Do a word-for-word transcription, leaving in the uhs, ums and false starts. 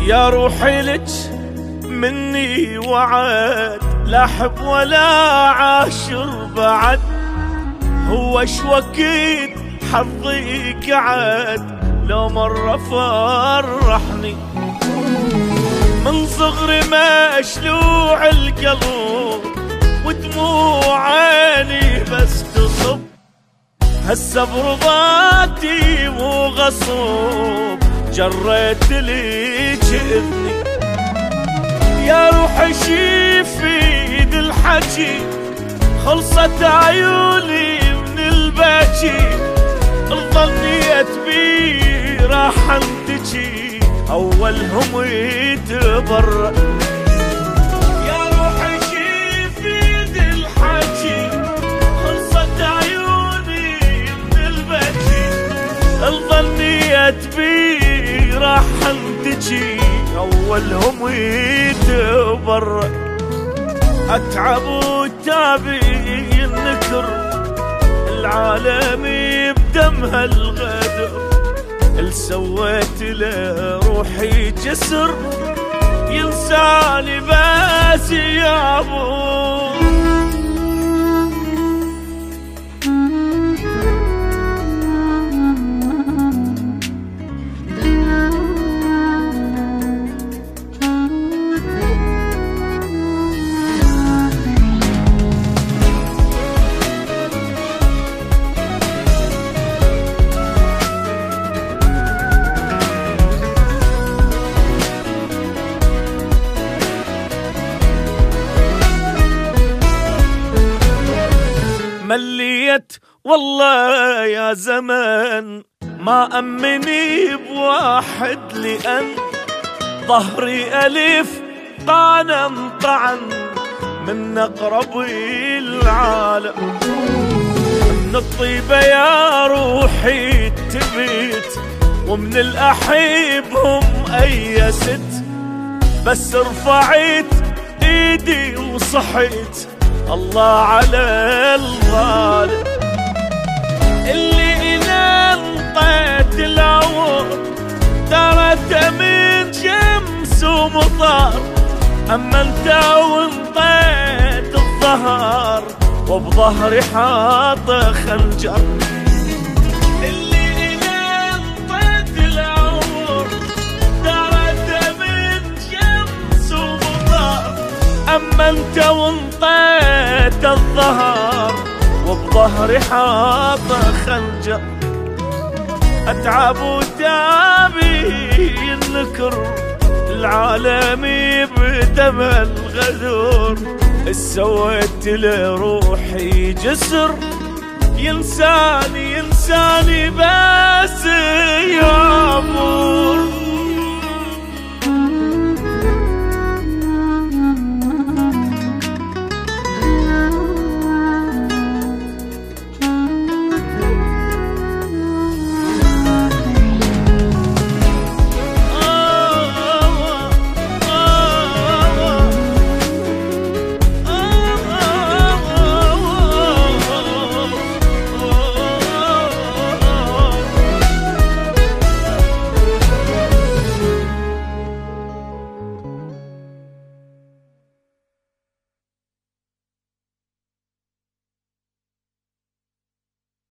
يا روحي لك مني وعد، لا احب ولا عاشر بعد. هو شوكيد حظي قعد لو مرة فرحني، من صغري مشلوع القلب ودموع عيني بس تصب. هسه برضاتي مو غصب جريت ليك اذني. يا روحي شيفيد الحكي خلصت عيوني من البكي، ظنيت بي راح انتجي اولهم يتبرأ. يا روحي شيفيد الحكي خلصت عيوني من البكي، ظنيت بي راح انتجي اولهم يتبرأ. اتعب وتابي النكر العالم بدمها الغدر، اللي سويت له روحي جسر ينساني بس يا ابو. مليت والله يا زمان ما أمني بواحد، لأن ظهري ألف طعنا طعن من أقرب العالم. من الطيبة يا روحي تبيت ومن الأحيب هم أيست، بس رفعت إيدي وصحيت الله على الغالب. اللي إلى انطيت العوض درت من شمس ومطار، أما انت وانطيت الظهر وبظهري حاط خنجر. اللي إلى انطيت العوض درت من شمس ومطار، أما انت وانطيت الظهر وبظهري حاط خنجر. اتعب وتابي النكر العالمي بدم الغدور، سويت لروحي جسر ينساني ينساني بس